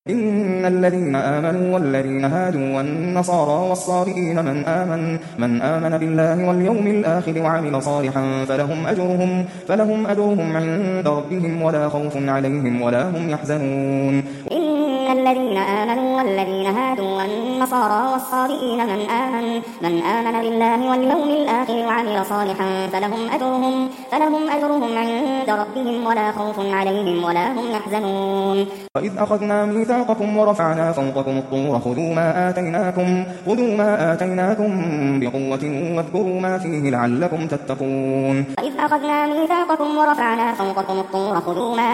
إن الذين آمنوا والذين هادوا والنصارى والصابئين من آمن بالله واليوم الآخر وعمل صالحا فلهم أجرهم عند ربهم ولا خوف عليهم ولا هم يحزنون. إن الذين آمنوا والذين هادوا والنصارى والصابئين من آمن بالله واليوم الآخر وعمل صالحا فلهم أجرهم عند ربهم ولا خوف عليهم ولا هم يحزنون. وإذ أخذنا ميثاقكم ورفعنا فوقكم الطور خذوا ما آتيناكم بقوة واذكروا ما فيه لعلكم تتقون. وإذ أخذنا ميثاقكم ورفعنا فوقكم الطور خذوا ما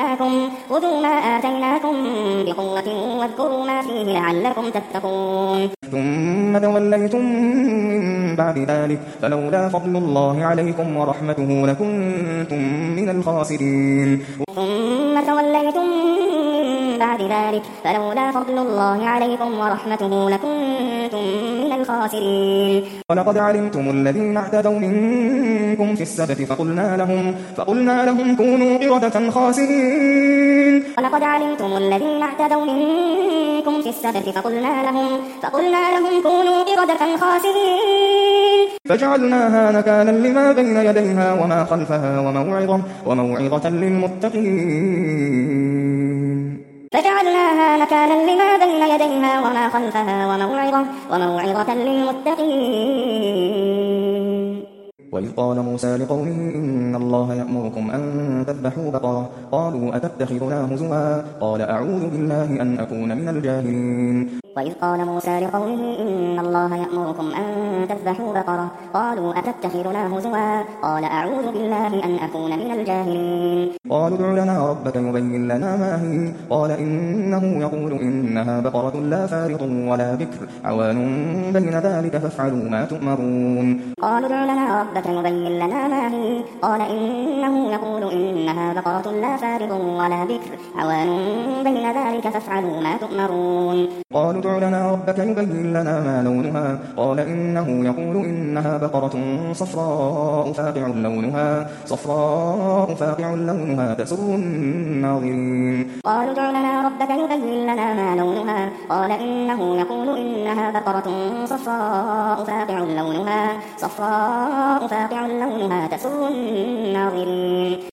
آتيناكم بقوة واذكروا ما فيه لعلكم تتقون. ثم توليتم من بعد ذلك فلولا فضل الله عليكم ورحمته لكنتم من الخاسرين. ثم توليتم من بعد ذلك فلولا فضل الله عليكم ورحمته لكنتم من الخاسرين. ولقد علمتم الذين اعتدوا منكم في السبت فقلنا لهم كونوا قردة خاسرين. ولقد علمتم الذين اعتدوا منكم في السبت فقلنا لهم كونوا قردة خاسرين. فجعلناها نكالا لما بين يديها وما خلفها وموعظة للمتقين. فجعلناها نكالا لما بين يديها وما خلفها وموعظة للمتقين. وإذ قال موسى لقومه إن الله يأمركم أن تذبحوا بقرة قالوا أتتخذنا هزوا قال أعوذ بالله أن أكون من الجاهلين. وإذ قال موسى لقومه إن الله يأمركم أن تذبحوا بقرة قالوا أتتخذنا هزوا قال أعوذ بالله أن أكون من الجاهلين. قالوا ادع لنا ربك يبين لنا ما هي قال إنه يقول إنها بقرة لا فارض ولا بكر عوان بين ذلك فافعلوا ما تؤمرون. قالوا ادع لنا ربك يبين لنا ما هي قال إنه يقول إنها بقرة لا فارض ولا بكر عوان بين ذلك فافعلوا ما تؤمرون. قالوا ادع لنا ربك يبين لنا ما لونها قال إنه يقول إنها بقرة صفراء فاقع لونها تسر الناظرين. قالوا ادع لنا ربك يبين لنا ما لونها قال إنه يقول إنها بقرة صفراء فاقع لونها تسر الناظرين.